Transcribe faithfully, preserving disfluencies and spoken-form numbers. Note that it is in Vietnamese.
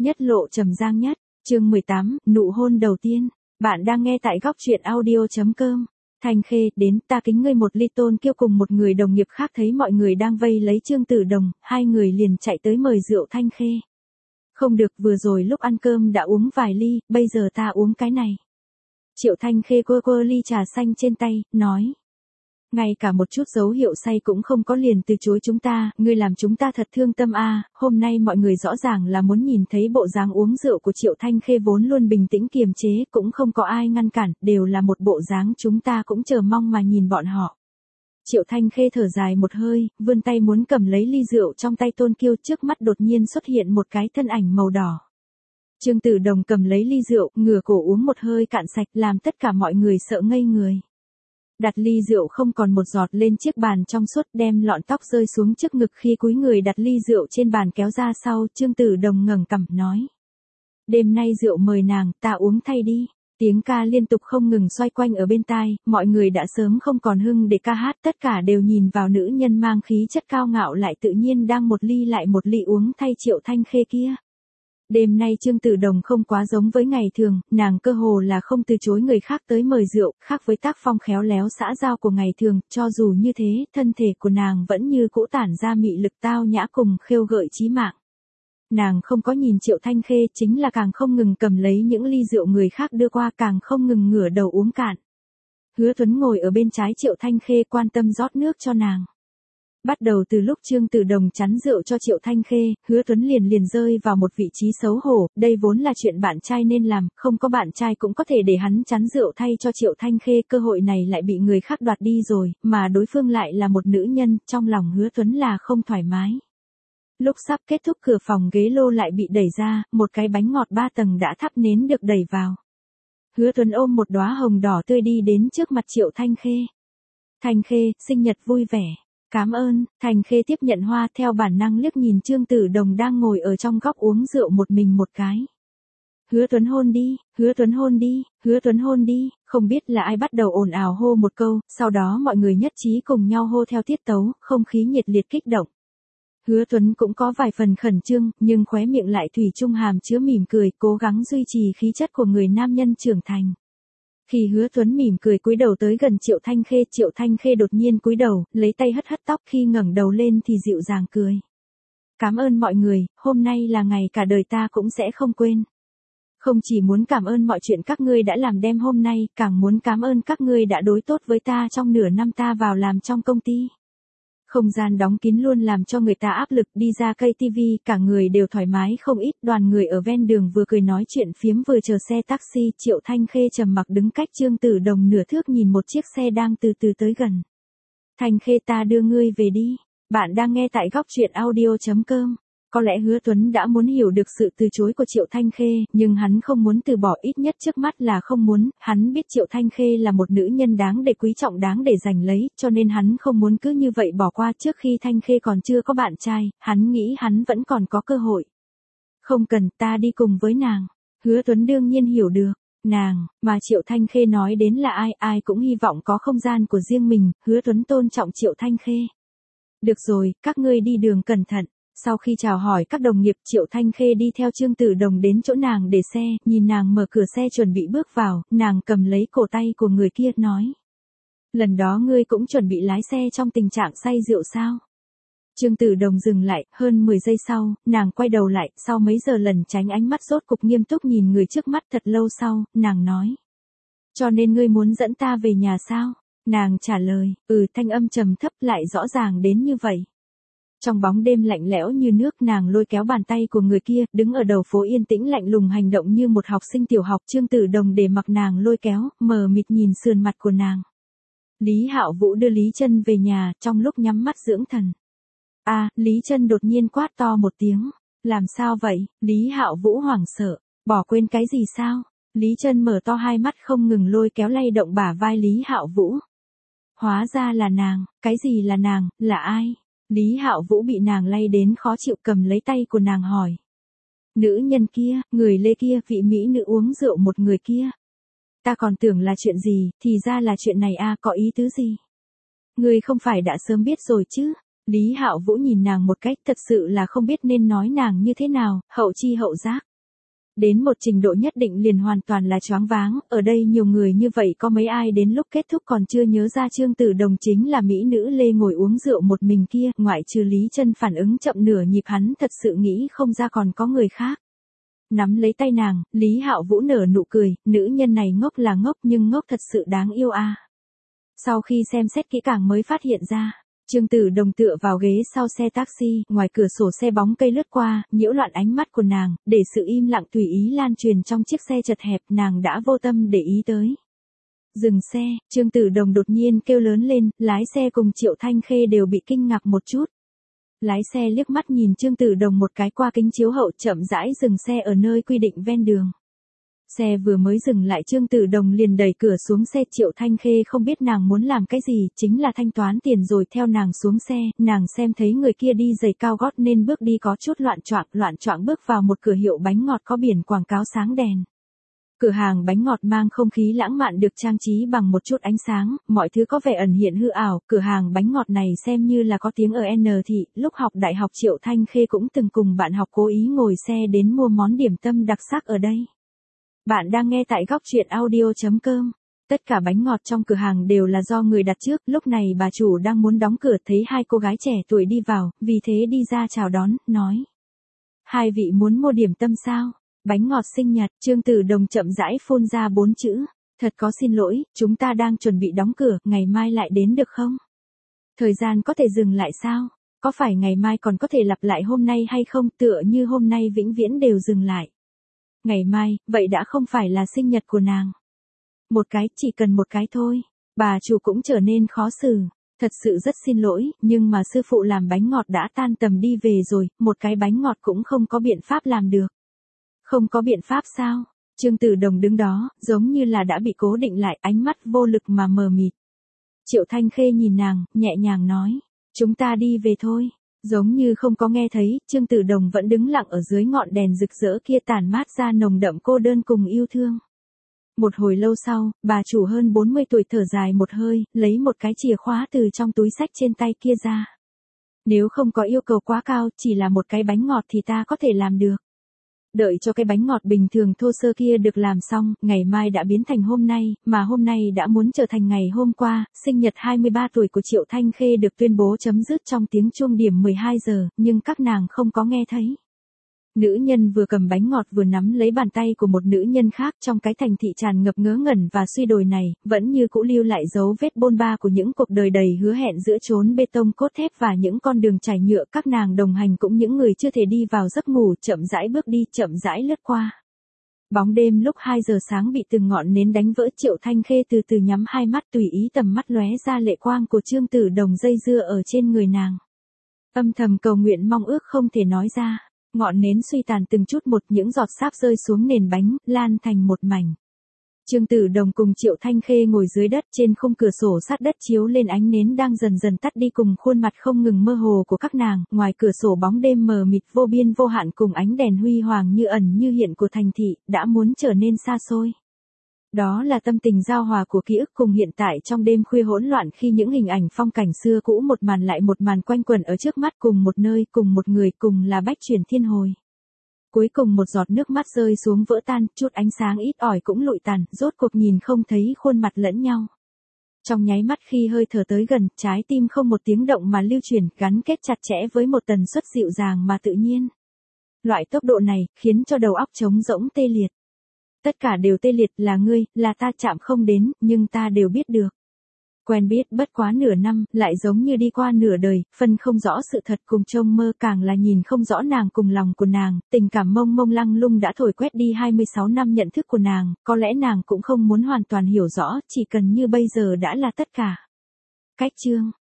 Nhất lộ trầm giang nhất, chương mười tám, nụ hôn đầu tiên. Bạn đang nghe tại góc truyện audio chấm com. Thanh Khê, đến, ta kính ngươi một ly. Tôn Kiêu cùng một người đồng nghiệp khác thấy mọi người đang vây lấy Trương Tử Đồng, hai người liền chạy tới mời rượu Thanh Khê. Không được, vừa rồi lúc ăn cơm đã uống vài ly, bây giờ ta uống cái này. Triệu Thanh Khê quơ quơ ly trà xanh trên tay, nói. Ngay cả một chút dấu hiệu say cũng không có, liền từ chối chúng ta, ngươi làm chúng ta thật thương tâm a. Hôm nay mọi người rõ ràng là muốn nhìn thấy bộ dáng uống rượu của Triệu Thanh Khê vốn luôn bình tĩnh kiềm chế, cũng không có ai ngăn cản, đều là một bộ dáng chúng ta cũng chờ mong mà nhìn bọn họ. Triệu Thanh Khê thở dài một hơi, vươn tay muốn cầm lấy ly rượu trong tay Tôn Kiêu, trước mắt đột nhiên xuất hiện một cái thân ảnh màu đỏ. Trương Tử Đồng cầm lấy ly rượu, ngửa cổ uống một hơi cạn sạch, làm tất cả mọi người sợ ngây người. Đặt ly rượu không còn một giọt lên chiếc bàn trong suốt, đem lọn tóc rơi xuống trước ngực, khi cúi người đặt ly rượu trên bàn kéo ra sau, Trương Tử Đồng ngẩng cằm nói. Đêm nay rượu mời nàng, ta uống thay đi. Tiếng ca liên tục không ngừng xoay quanh ở bên tai, mọi người đã sớm không còn hưng để ca hát, tất cả đều nhìn vào nữ nhân mang khí chất cao ngạo lại tự nhiên đang một ly lại một ly uống thay Triệu Thanh Khê kia. Đêm nay Trương Tử Đồng không quá giống với ngày thường, nàng cơ hồ là không từ chối người khác tới mời rượu, khác với tác phong khéo léo xã giao của ngày thường, cho dù như thế, thân thể của nàng vẫn như cũ tản ra mị lực tao nhã cùng khêu gợi chí mạng. Nàng không có nhìn Triệu Thanh Khê, chính là càng không ngừng cầm lấy những ly rượu người khác đưa qua, càng không ngừng ngửa đầu uống cạn. Hứa Tuấn ngồi ở bên trái Triệu Thanh Khê quan tâm rót nước cho nàng. Bắt đầu từ lúc Trương Tử Đồng chắn rượu cho Triệu Thanh Khê, Hứa Tuấn liền liền rơi vào một vị trí xấu hổ, đây vốn là chuyện bạn trai nên làm, không có bạn trai cũng có thể để hắn chắn rượu thay cho Triệu Thanh Khê, cơ hội này lại bị người khác đoạt đi rồi, mà đối phương lại là một nữ nhân, trong lòng Hứa Tuấn là không thoải mái. Lúc sắp kết thúc, cửa phòng ghế lô lại bị đẩy ra, một cái bánh ngọt ba tầng đã thắp nến được đẩy vào. Hứa Tuấn ôm một đóa hồng đỏ tươi đi đến trước mặt Triệu Thanh Khê. Thanh Khê, sinh nhật vui vẻ. Cảm ơn. Thanh Khê tiếp nhận hoa, theo bản năng liếc nhìn Trương Tử Đồng đang ngồi ở trong góc uống rượu một mình một cái. Hứa Tuấn hôn đi, Hứa Tuấn hôn đi, Hứa Tuấn hôn đi, không biết là ai bắt đầu ồn ào hô một câu, sau đó mọi người nhất trí cùng nhau hô theo tiết tấu, không khí nhiệt liệt kích động. Hứa Tuấn cũng có vài phần khẩn trương, nhưng khóe miệng lại thủy chung hàm chứa mỉm cười, cố gắng duy trì khí chất của người nam nhân trưởng thành. Khi Hứa Tuấn mỉm cười cúi đầu tới gần Triệu Thanh Khê, Triệu Thanh Khê đột nhiên cúi đầu, lấy tay hất hất tóc, khi ngẩng đầu lên thì dịu dàng cười. Cảm ơn mọi người, hôm nay là ngày cả đời ta cũng sẽ không quên. Không chỉ muốn cảm ơn mọi chuyện các ngươi đã làm đêm hôm nay, càng muốn cảm ơn các ngươi đã đối tốt với ta trong nửa năm ta vào làm trong công ty. Không gian đóng kín luôn làm cho người ta áp lực, đi ra cây tivi, cả người đều thoải mái không ít, đoàn người ở ven đường vừa cười nói chuyện phiếm vừa chờ xe taxi, Triệu Thanh Khê trầm mặc đứng cách Trương Tử Đồng nửa thước nhìn một chiếc xe đang từ từ tới gần. Thanh Khê, ta đưa ngươi về đi. Bạn đang nghe tại góc truyện audio chấm com. Có lẽ Hứa Tuấn đã muốn hiểu được sự từ chối của Triệu Thanh Khê, nhưng hắn không muốn từ bỏ, ít nhất trước mắt là không muốn, hắn biết Triệu Thanh Khê là một nữ nhân đáng để quý trọng, đáng để giành lấy, cho nên hắn không muốn cứ như vậy bỏ qua. Trước khi Thanh Khê còn chưa có bạn trai, hắn nghĩ hắn vẫn còn có cơ hội. Không cần, ta đi cùng với nàng. Hứa Tuấn đương nhiên hiểu được. Nàng, mà Triệu Thanh Khê nói đến là ai, ai cũng hy vọng có không gian của riêng mình, Hứa Tuấn tôn trọng Triệu Thanh Khê. Được rồi, các ngươi đi đường cẩn thận. Sau khi chào hỏi các đồng nghiệp, Triệu Thanh Khê đi theo Trương Tử Đồng đến chỗ nàng để xe, nhìn nàng mở cửa xe chuẩn bị bước vào, nàng cầm lấy cổ tay của người kia, nói. Lần đó ngươi cũng chuẩn bị lái xe trong tình trạng say rượu sao? Trương Tử Đồng dừng lại, hơn mười giây sau, nàng quay đầu lại, sau mấy giờ lần tránh ánh mắt rốt cục nghiêm túc nhìn người trước mắt, thật lâu sau, nàng nói. Cho nên ngươi muốn dẫn ta về nhà sao? Nàng trả lời, ừ, thanh âm trầm thấp lại rõ ràng đến như vậy. Trong bóng đêm lạnh lẽo như nước, nàng lôi kéo bàn tay của người kia, đứng ở đầu phố yên tĩnh lạnh lùng hành động như một học sinh tiểu học. Trương Tử Đồng để mặc nàng lôi kéo, mờ mịt nhìn sườn mặt của nàng. Lý Hạo Vũ đưa Lý Chân về nhà, trong lúc nhắm mắt dưỡng thần. A, à, Lý Chân đột nhiên quát to một tiếng. Làm sao vậy? Lý Hạo Vũ hoảng sợ. Bỏ quên cái gì sao? Lý Chân mở to hai mắt không ngừng lôi kéo lay động bả vai Lý Hạo Vũ. Hóa ra là nàng. Cái gì là nàng, là ai? Lý Hạo Vũ bị nàng lay đến khó chịu, cầm lấy tay của nàng hỏi. Nữ nhân kia, người lê kia, vị mỹ nữ uống rượu một người kia. Ta còn tưởng là chuyện gì, thì ra là chuyện này a, à, có ý tứ gì? Ngươi không phải đã sớm biết rồi chứ? Lý Hạo Vũ nhìn nàng một cách thật sự là không biết nên nói nàng như thế nào, hậu chi hậu giác. Đến một trình độ nhất định liền hoàn toàn là choáng váng, ở đây nhiều người như vậy có mấy ai đến lúc kết thúc còn chưa nhớ ra Trương Tử Đồng chính là mỹ nữ Lê ngồi uống rượu một mình kia, ngoại trừ Lý Chân phản ứng chậm nửa nhịp hắn thật sự nghĩ không ra còn có người khác. Nắm lấy tay nàng, Lý Hạo Vũ nở nụ cười, nữ nhân này ngốc là ngốc nhưng ngốc thật sự đáng yêu a. Sau khi xem xét kỹ càng mới phát hiện ra. Trương Tử Đồng tựa vào ghế sau xe taxi, ngoài cửa sổ xe bóng cây lướt qua, nhiễu loạn ánh mắt của nàng, để sự im lặng tùy ý lan truyền trong chiếc xe chật hẹp, nàng đã vô tâm để ý tới. Dừng xe, Trương Tử Đồng đột nhiên kêu lớn lên, lái xe cùng Triệu Thanh Khê đều bị kinh ngạc một chút. Lái xe liếc mắt nhìn Trương Tử Đồng một cái qua kính chiếu hậu chậm rãi dừng xe ở nơi quy định ven đường. Xe vừa mới dừng lại Trương Tử Đồng liền đẩy cửa xuống xe. Triệu Thanh Khê không biết nàng muốn làm cái gì, chính là thanh toán tiền rồi theo nàng xuống xe, nàng xem thấy người kia đi giày cao gót nên bước đi có chút loạn choạng, loạn choạng bước vào một cửa hiệu bánh ngọt có biển quảng cáo sáng đèn. Cửa hàng bánh ngọt mang không khí lãng mạn được trang trí bằng một chút ánh sáng, mọi thứ có vẻ ẩn hiện hư ảo, cửa hàng bánh ngọt này xem như là có tiếng ở N thị, lúc học đại học Triệu Thanh Khê cũng từng cùng bạn học cố ý ngồi xe đến mua món điểm tâm đặc sắc ở đây. Bạn đang nghe tại góc truyện audio chấm com. Tất cả bánh ngọt trong cửa hàng đều là do người đặt trước, lúc này bà chủ đang muốn đóng cửa thấy hai cô gái trẻ tuổi đi vào, vì thế đi ra chào đón, nói. Hai vị muốn mua điểm tâm sao? Bánh ngọt sinh nhật, Trương Tử Đồng chậm rãi phun ra bốn chữ. Thật có xin lỗi, chúng ta đang chuẩn bị đóng cửa, ngày mai lại đến được không? Thời gian có thể dừng lại sao? Có phải ngày mai còn có thể lặp lại hôm nay hay không? Tựa như hôm nay vĩnh viễn đều dừng lại. Ngày mai, vậy đã không phải là sinh nhật của nàng. Một cái, chỉ cần một cái thôi. Bà chủ cũng trở nên khó xử. Thật sự rất xin lỗi, nhưng mà sư phụ làm bánh ngọt đã tan tầm đi về rồi, một cái bánh ngọt cũng không có biện pháp làm được. Không có biện pháp sao? Trương Tử Đồng đứng đó, giống như là đã bị cố định lại, ánh mắt vô lực mà mờ mịt. Triệu Thanh Khê nhìn nàng, nhẹ nhàng nói. Chúng ta đi về thôi. Giống như không có nghe thấy, Trương Tử Đồng vẫn đứng lặng ở dưới ngọn đèn rực rỡ kia tản mát ra nồng đậm cô đơn cùng yêu thương. Một hồi lâu sau, bà chủ hơn bốn mươi tuổi thở dài một hơi, lấy một cái chìa khóa từ trong túi xách trên tay kia ra. Nếu không có yêu cầu quá cao, chỉ là một cái bánh ngọt thì ta có thể làm được. Đợi cho cái bánh ngọt bình thường thô sơ kia được làm xong, ngày mai đã biến thành hôm nay, mà hôm nay đã muốn trở thành ngày hôm qua, sinh nhật hai mươi ba tuổi của Triệu Thanh Khê được tuyên bố chấm dứt trong tiếng chuông điểm mười hai giờ, nhưng các nàng không có nghe thấy. Nữ nhân vừa cầm bánh ngọt vừa nắm lấy bàn tay của một nữ nhân khác trong cái thành thị tràn ngập ngớ ngẩn và suy đồi này, vẫn như cũ lưu lại dấu vết bôn ba của những cuộc đời đầy hứa hẹn giữa chốn bê tông cốt thép và những con đường trải nhựa. Các nàng đồng hành cũng những người chưa thể đi vào giấc ngủ, chậm rãi bước đi, chậm rãi lướt qua. Bóng đêm lúc hai giờ sáng bị từng ngọn nến đánh vỡ. Triệu Thanh Khê từ từ nhắm hai mắt, tùy ý tầm mắt lóe ra lệ quang của Trương Tử Đồng dây dưa ở trên người nàng. Âm thầm cầu nguyện mong ước không thể nói ra. Ngọn nến suy tàn từng chút một, những giọt sáp rơi xuống nền bánh, lan thành một mảnh. Trương Tử Đồng cùng Triệu Thanh Khê ngồi dưới đất, trên khung cửa sổ sát đất chiếu lên ánh nến đang dần dần tắt đi cùng khuôn mặt không ngừng mơ hồ của các nàng, ngoài cửa sổ bóng đêm mờ mịt vô biên vô hạn cùng ánh đèn huy hoàng như ẩn như hiện của thành thị, đã muốn trở nên xa xôi. Đó là tâm tình giao hòa của ký ức cùng hiện tại trong đêm khuya hỗn loạn, khi những hình ảnh phong cảnh xưa cũ một màn lại một màn quanh quẩn ở trước mắt, cùng một nơi, cùng một người, cùng là bách chuyển thiên hồi. Cuối cùng một giọt nước mắt rơi xuống vỡ tan, chút ánh sáng ít ỏi cũng lụi tàn, rốt cuộc nhìn không thấy khuôn mặt lẫn nhau. Trong nháy mắt khi hơi thở tới gần, trái tim không một tiếng động mà lưu chuyển, gắn kết chặt chẽ với một tần suất dịu dàng mà tự nhiên. Loại tốc độ này, khiến cho đầu óc trống rỗng tê liệt. Tất cả đều tê liệt, là ngươi, là ta chạm không đến, nhưng ta đều biết được. Quen biết bất quá nửa năm, lại giống như đi qua nửa đời, phân không rõ sự thật cùng trông mơ, càng là nhìn không rõ nàng cùng lòng của nàng, tình cảm mông mông lăng lung đã thổi quét đi hai mươi sáu năm nhận thức của nàng, có lẽ nàng cũng không muốn hoàn toàn hiểu rõ, chỉ cần như bây giờ đã là tất cả. Cách chương